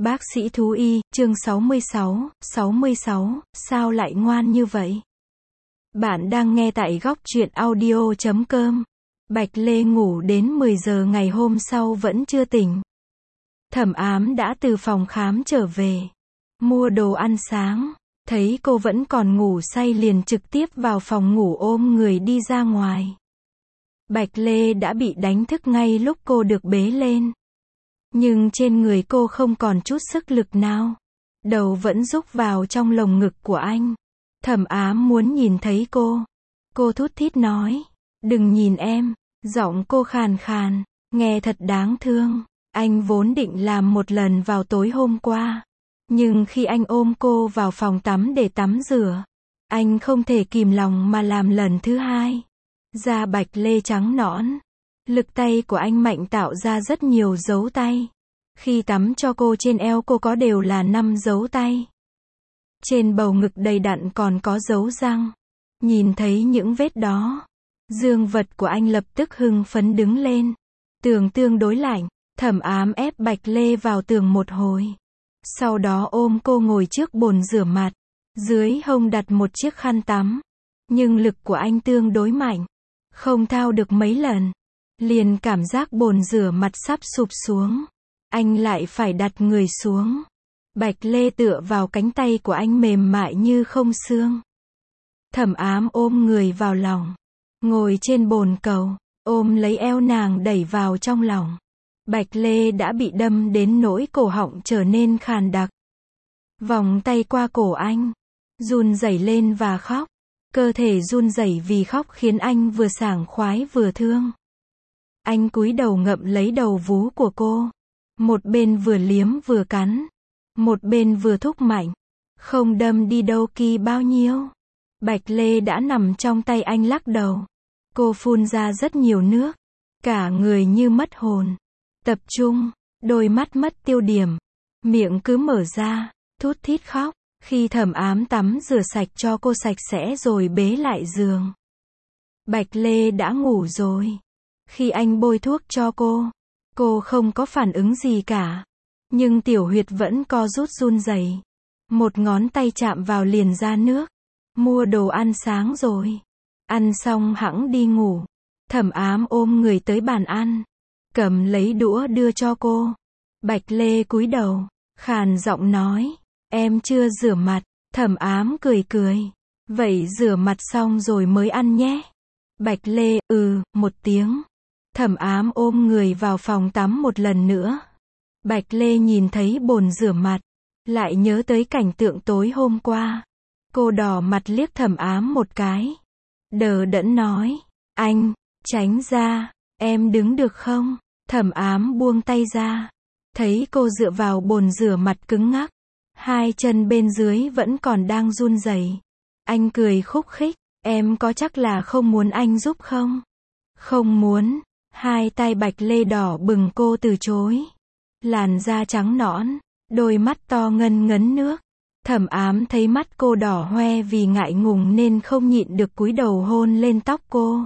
Bác sĩ thú y, chương 66, sao lại ngoan như vậy? Bạn đang nghe tại góc truyện audio.com. Bạch Lê ngủ đến 10 giờ ngày hôm sau vẫn chưa tỉnh. Thẩm Ám đã từ phòng khám trở về, mua đồ ăn sáng, thấy cô vẫn còn ngủ say liền trực tiếp vào phòng ngủ ôm người đi ra ngoài. Bạch Lê đã bị đánh thức ngay lúc cô được bế lên. Nhưng trên người cô không còn chút sức lực nào. Đầu vẫn rúc vào trong lồng ngực của anh. Thẩm Ám muốn nhìn thấy cô. Cô thút thít nói, đừng nhìn em. Giọng cô khàn khàn, nghe thật đáng thương. Anh vốn định làm một lần vào tối hôm qua. Nhưng khi anh ôm cô vào phòng tắm để tắm rửa, anh không thể kìm lòng mà làm lần thứ hai. Da Bạch Lê trắng nõn. Lực tay của anh mạnh tạo ra rất nhiều dấu tay. Khi tắm cho cô trên eo cô có đều là 5 dấu tay. Trên bầu ngực đầy đặn còn có dấu răng. Nhìn thấy những vết đó, dương vật của anh lập tức hưng phấn đứng lên. Tường tương đối lạnh, Thẩm Ám ép Bạch Lê vào tường một hồi. Sau đó ôm cô ngồi trước bồn rửa mặt. Dưới hông đặt một chiếc khăn tắm. Nhưng lực của anh tương đối mạnh. Không thao được mấy lần. Liền cảm giác bồn rửa mặt sắp sụp xuống. Anh lại phải đặt người xuống. Bạch Lê tựa vào cánh tay của anh mềm mại như không xương. Thẩm Ám ôm người vào lòng. Ngồi trên bồn cầu, ôm lấy eo nàng đẩy vào trong lòng. Bạch Lê đã bị đâm đến nỗi cổ họng trở nên khàn đặc. Vòng tay qua cổ anh, run rẩy lên và khóc. Cơ thể run rẩy vì khóc khiến anh vừa sảng khoái vừa thương. Anh cúi đầu ngậm lấy đầu vú của cô. Một bên vừa liếm vừa cắn. Một bên vừa thúc mạnh. Không đâm đi đâu kỳ bao nhiêu. Bạch Lê đã nằm trong tay anh lắc đầu. Cô phun ra rất nhiều nước. Cả người như mất hồn. Tập trung, đôi mắt mất tiêu điểm. Miệng cứ mở ra, thút thít khóc. Khi Thẩm Ám tắm rửa sạch cho cô sạch sẽ rồi bế lại giường. Bạch Lê đã ngủ rồi. Khi anh bôi thuốc cho cô không có phản ứng gì cả. Nhưng tiểu huyệt vẫn co rút run rẩy. Một ngón tay chạm vào liền ra nước. Mua đồ ăn sáng rồi. Ăn xong hẵng đi ngủ. Thẩm Ám ôm người tới bàn ăn. Cầm lấy đũa đưa cho cô. Bạch Lê cúi đầu, khàn giọng nói, em chưa rửa mặt. Thẩm Ám cười cười. Vậy rửa mặt xong rồi mới ăn nhé. Bạch Lê, một tiếng. Thẩm Ám ôm người vào phòng tắm một lần nữa. Bạch Lê nhìn thấy bồn rửa mặt. Lại nhớ tới cảnh tượng tối hôm qua. Cô đỏ mặt liếc Thẩm Ám một cái. Đờ đẫn nói, anh, tránh ra, em đứng được không? Thẩm Ám buông tay ra. Thấy cô dựa vào bồn rửa mặt cứng ngắc. Hai chân bên dưới vẫn còn đang run rẩy. Anh cười khúc khích, em có chắc là không muốn anh giúp không? Không muốn. Hai tay Bạch Lê đỏ bừng cô từ chối. Làn da trắng nõn, đôi mắt to ngân ngấn nước. Thẩm Ám thấy mắt cô đỏ hoe vì ngại ngùng nên không nhịn được cúi đầu hôn lên tóc cô.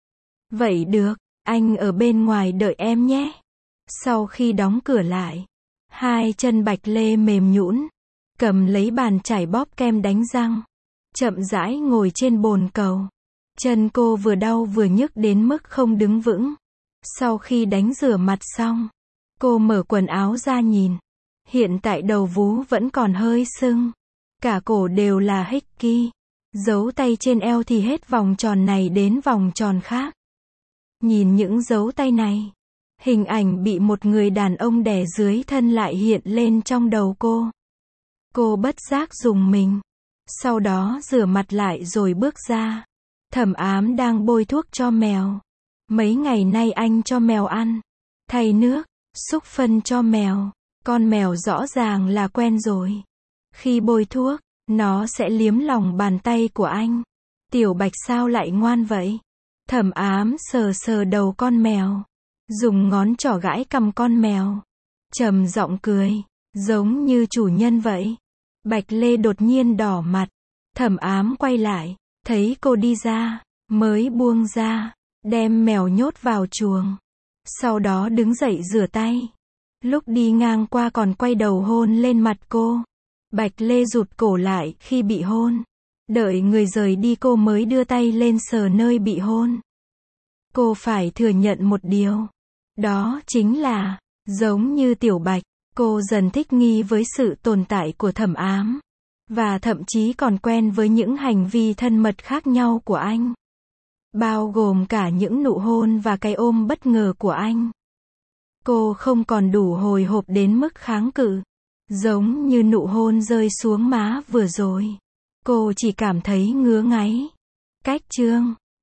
Vậy được, anh ở bên ngoài đợi em nhé. Sau khi đóng cửa lại, hai chân Bạch Lê mềm nhũn, cầm lấy bàn chải bóp kem đánh răng, chậm rãi ngồi trên bồn cầu. Chân cô vừa đau vừa nhức đến mức không đứng vững. Sau khi đánh rửa mặt xong, cô mở quần áo ra nhìn. Hiện tại đầu vú vẫn còn hơi sưng. Cả cổ đều là hickey. Dấu tay trên eo thì hết vòng tròn này đến vòng tròn khác. Nhìn những dấu tay này, hình ảnh bị một người đàn ông đè dưới thân lại hiện lên trong đầu cô. Cô bất giác rùng mình. Sau đó rửa mặt lại rồi bước ra. Thẩm Ám đang bôi thuốc cho mèo. Mấy ngày nay anh cho mèo ăn, thay nước, xúc phân cho mèo. Con mèo rõ ràng là quen rồi. Khi bôi thuốc, nó sẽ liếm lòng bàn tay của anh. Tiểu Bạch sao lại ngoan vậy? Thẩm Ám sờ sờ đầu con mèo. Dùng ngón trỏ gãi cằm con mèo. Trầm giọng cười, giống như chủ nhân vậy. Bạch Lê đột nhiên đỏ mặt. Thẩm Ám quay lại, thấy cô đi ra, mới buông ra, đem mèo nhốt vào chuồng. Sau đó đứng dậy rửa tay. Lúc đi ngang qua còn quay đầu hôn lên mặt cô. Bạch Lê rụt cổ lại khi bị hôn. Đợi người rời đi cô mới đưa tay lên sờ nơi bị hôn. Cô phải thừa nhận một điều. Đó chính là, giống như Tiểu Bạch, cô dần thích nghi với sự tồn tại của Thẩm Ám. Và thậm chí còn quen với những hành vi thân mật khác nhau của anh. Bao gồm cả những nụ hôn và cái ôm bất ngờ của anh. Cô không còn đủ hồi hộp đến mức kháng cự. Giống như nụ hôn rơi xuống má vừa rồi. Cô chỉ cảm thấy ngứa ngáy. Cách chương